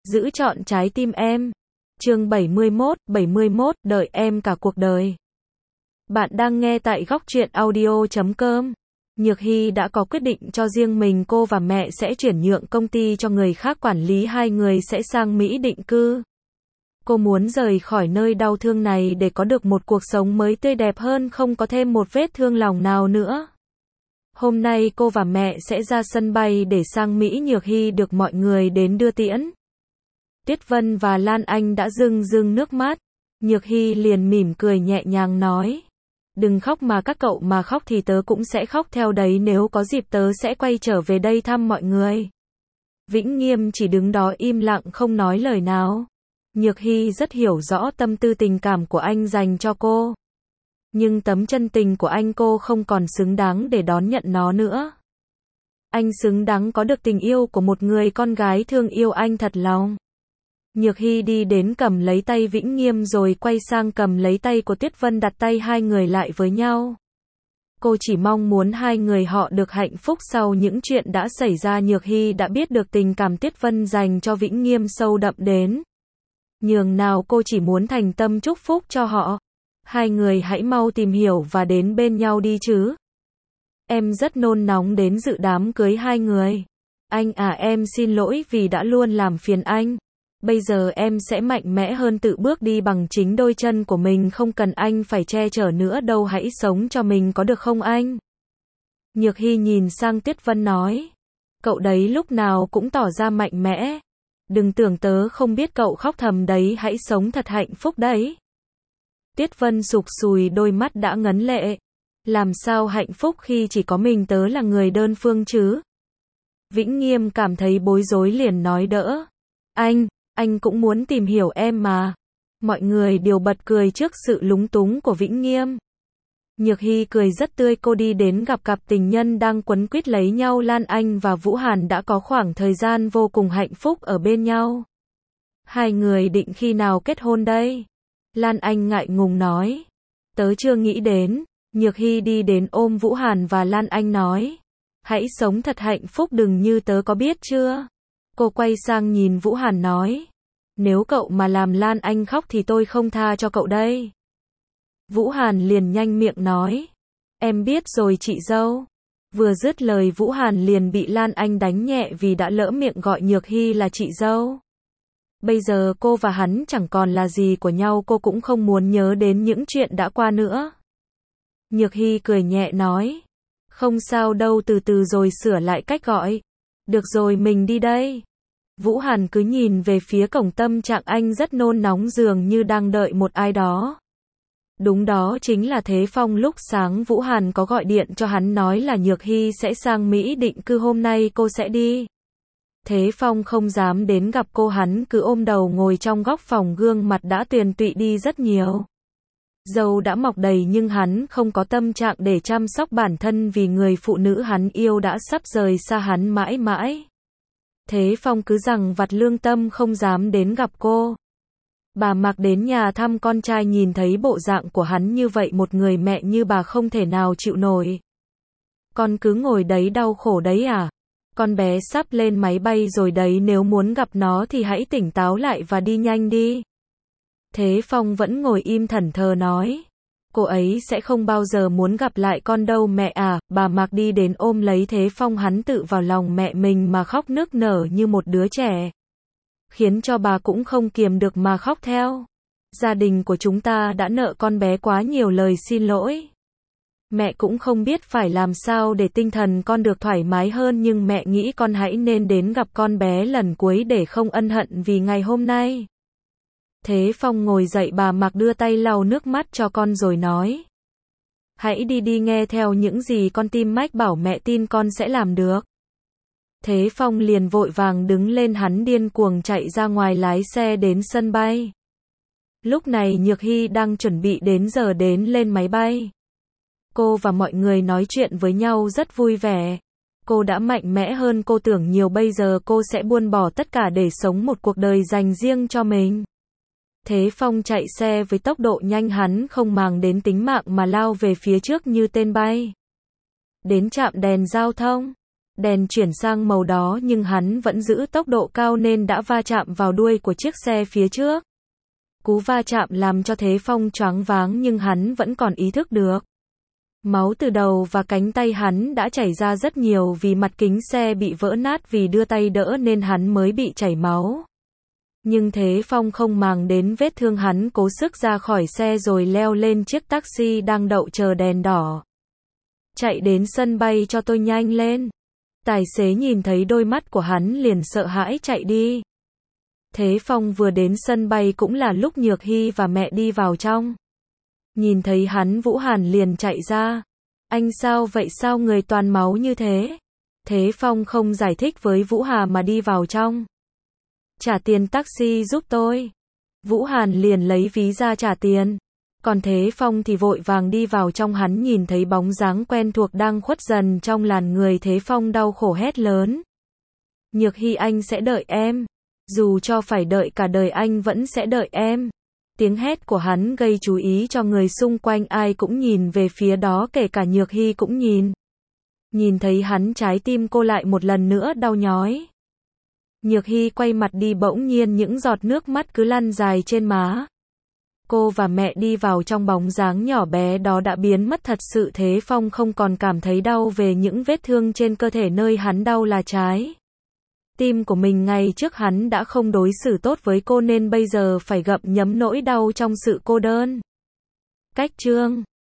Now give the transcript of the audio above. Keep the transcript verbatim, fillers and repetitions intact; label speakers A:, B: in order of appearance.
A: giữ trọn trái tim em. Chương bảy mươi mốt, bảy mươi mốt, đợi em cả cuộc đời. Bạn đang nghe tại góc truyện audio chấm com. Nhược Hy đã có quyết định cho riêng mình, cô và mẹ sẽ chuyển nhượng công ty cho người khác quản lý, hai người sẽ sang Mỹ định cư. Cô muốn rời khỏi nơi đau thương này để có được một cuộc sống mới tươi đẹp hơn, không có thêm một vết thương lòng nào nữa. Hôm nay cô và mẹ sẽ ra sân bay để sang Mỹ. Nhược Hy được mọi người đến đưa tiễn. Tuyết Vân và Lan Anh đã rưng rưng nước mắt. Nhược Hy liền mỉm cười nhẹ nhàng nói: đừng khóc mà, các cậu mà khóc thì tớ cũng sẽ khóc theo đấy, nếu có dịp tớ sẽ quay trở về đây thăm mọi người. Vĩnh Nghiêm chỉ đứng đó im lặng không nói lời nào. Nhược Hy rất hiểu rõ tâm tư tình cảm của anh dành cho cô. Nhưng tấm chân tình của anh cô không còn xứng đáng để đón nhận nó nữa. Anh xứng đáng có được tình yêu của một người con gái thương yêu anh thật lòng. Nhược Hy đi đến cầm lấy tay Vĩnh Nghiêm rồi quay sang cầm lấy tay của Tuyết Vân, đặt tay hai người lại với nhau. Cô chỉ mong muốn hai người họ được hạnh phúc. Sau những chuyện đã xảy ra, Nhược Hy đã biết được tình cảm Tuyết Vân dành cho Vĩnh Nghiêm sâu đậm đến nhường nào. Cô chỉ muốn thành tâm chúc phúc cho họ. Hai người hãy mau tìm hiểu và đến bên nhau đi chứ. Em rất nôn nóng đến dự đám cưới hai người. Anh à, em xin lỗi vì đã luôn làm phiền anh. Bây giờ em sẽ mạnh mẽ hơn, tự bước đi bằng chính đôi chân của mình, không cần anh phải che chở nữa đâu, hãy sống cho mình có được không anh? Nhược Hy nhìn sang Tuyết Vân nói: cậu đấy lúc nào cũng tỏ ra mạnh mẽ. Đừng tưởng tớ không biết cậu khóc thầm đấy, hãy sống thật hạnh phúc đấy. Tuyết Vân sụp sùi đôi mắt đã ngấn lệ. Làm sao hạnh phúc khi chỉ có mình tớ là người đơn phương chứ? Vĩnh Nghiêm cảm thấy bối rối liền nói đỡ: Anh, anh cũng muốn tìm hiểu em mà. Mọi người đều bật cười trước sự lúng túng của Vĩnh Nghiêm. Nhược Hy cười rất tươi, cô đi đến gặp cặp tình nhân đang quấn quýt lấy nhau. Lan Anh và Vũ Hàn đã có khoảng thời gian vô cùng hạnh phúc ở bên nhau. Hai người định khi nào kết hôn đây? Lan Anh ngại ngùng nói: tớ chưa nghĩ đến. Nhược Hy đi đến ôm Vũ Hàn và Lan Anh nói: hãy sống thật hạnh phúc, đừng như tớ, có biết chưa? Cô quay sang nhìn Vũ Hàn nói: nếu cậu mà làm Lan Anh khóc thì tôi không tha cho cậu đây. Vũ Hàn liền nhanh miệng nói: em biết rồi chị dâu. Vừa dứt lời, Vũ Hàn liền bị Lan Anh đánh nhẹ vì đã lỡ miệng gọi Nhược Hy là chị dâu. Bây giờ cô và hắn chẳng còn là gì của nhau, cô cũng không muốn nhớ đến những chuyện đã qua nữa. Nhược Hy cười nhẹ nói: không sao đâu, từ từ rồi sửa lại cách gọi. Được rồi, mình đi đây. Vũ Hàn cứ nhìn về phía cổng, tâm trạng anh rất nôn nóng, dường như đang đợi một ai đó. Đúng đó chính là Thế Phong. Lúc sáng Vũ Hàn có gọi điện cho hắn nói là Nhược Hy sẽ sang Mỹ định cư, hôm nay cô sẽ đi. Thế Phong không dám đến gặp cô, hắn cứ ôm đầu ngồi trong góc phòng, gương mặt đã tuyền tụy đi rất nhiều. Râu đã mọc đầy nhưng hắn không có tâm trạng để chăm sóc bản thân, vì người phụ nữ hắn yêu đã sắp rời xa hắn mãi mãi. Thế Phong cứ rằng vặt lương tâm không dám đến gặp cô. Bà Mạc đến nhà thăm con trai, nhìn thấy bộ dạng của hắn như vậy, một người mẹ như bà không thể nào chịu nổi. Con cứ ngồi đấy đau khổ đấy à? Con bé sắp lên máy bay rồi đấy, nếu muốn gặp nó thì hãy tỉnh táo lại và đi nhanh đi. Thế Phong vẫn ngồi im thẫn thờ nói: cô ấy sẽ không bao giờ muốn gặp lại con đâu mẹ à. Bà Mạc đi đến ôm lấy Thế Phong, hắn tự vào lòng mẹ mình mà khóc nức nở như một đứa trẻ, khiến cho bà cũng không kiềm được mà khóc theo. Gia đình của chúng ta đã nợ con bé quá nhiều lời xin lỗi. Mẹ cũng không biết phải làm sao để tinh thần con được thoải mái hơn, nhưng mẹ nghĩ con hãy nên đến gặp con bé lần cuối để không ân hận vì ngày hôm nay. Thế Phong ngồi dậy, bà Mạc đưa tay lau nước mắt cho con rồi nói: hãy đi đi, nghe theo những gì con tim mách bảo, mẹ tin con sẽ làm được. Thế Phong liền vội vàng đứng lên, hắn điên cuồng chạy ra ngoài lái xe đến sân bay. Lúc này Nhược Hy đang chuẩn bị đến giờ đến lên máy bay. Cô và mọi người nói chuyện với nhau rất vui vẻ. Cô đã mạnh mẽ hơn cô tưởng nhiều, bây giờ cô sẽ buông bỏ tất cả để sống một cuộc đời dành riêng cho mình. Thế Phong chạy xe với tốc độ nhanh, hắn không màng đến tính mạng mà lao về phía trước như tên bay. Đến trạm đèn giao thông, Đèn chuyển sang màu đó nhưng hắn vẫn giữ tốc độ cao nên đã va chạm vào đuôi của chiếc xe phía trước. Cú va chạm làm cho Thế Phong choáng váng nhưng hắn vẫn còn ý thức được. Máu từ đầu và cánh tay hắn đã chảy ra rất nhiều vì mặt kính xe bị vỡ nát, vì đưa tay đỡ nên hắn mới bị chảy máu. Nhưng Thế Phong không màng đến vết thương, hắn cố sức ra khỏi xe rồi leo lên chiếc taxi đang đậu chờ đèn đỏ. Chạy đến sân bay cho tôi, nhanh lên. Tài xế nhìn thấy đôi mắt của hắn liền sợ hãi chạy đi. Thế Phong vừa đến sân bay cũng là lúc Nhược Hy và mẹ đi vào trong. Nhìn thấy hắn, Vũ Hàn liền chạy ra. Anh sao vậy, sao người toàn máu như thế? Thế Phong không giải thích với Vũ Hà mà đi vào trong. Trả tiền taxi giúp tôi. Vũ Hàn liền lấy ví ra trả tiền. Còn Thế Phong thì vội vàng đi vào trong, hắn nhìn thấy bóng dáng quen thuộc đang khuất dần trong làn người. Thế Phong đau khổ hét lớn. Nhược Hy, anh sẽ đợi em. Dù cho phải đợi cả đời anh vẫn sẽ đợi em. Tiếng hét của hắn gây chú ý cho người xung quanh, ai cũng nhìn về phía đó, kể cả Nhược Hy cũng nhìn. Nhìn thấy hắn, trái tim cô lại một lần nữa đau nhói. Nhược Hy quay mặt đi, bỗng nhiên những giọt nước mắt cứ lăn dài trên má. Cô và mẹ đi vào trong, bóng dáng nhỏ bé đó đã biến mất thật sự. Thế Phong không còn cảm thấy đau về những vết thương trên cơ thể, nơi hắn đau là trái tim của mình. Ngày trước hắn đã không đối xử tốt với cô nên bây giờ phải gặm nhấm nỗi đau trong sự cô đơn. Cách chương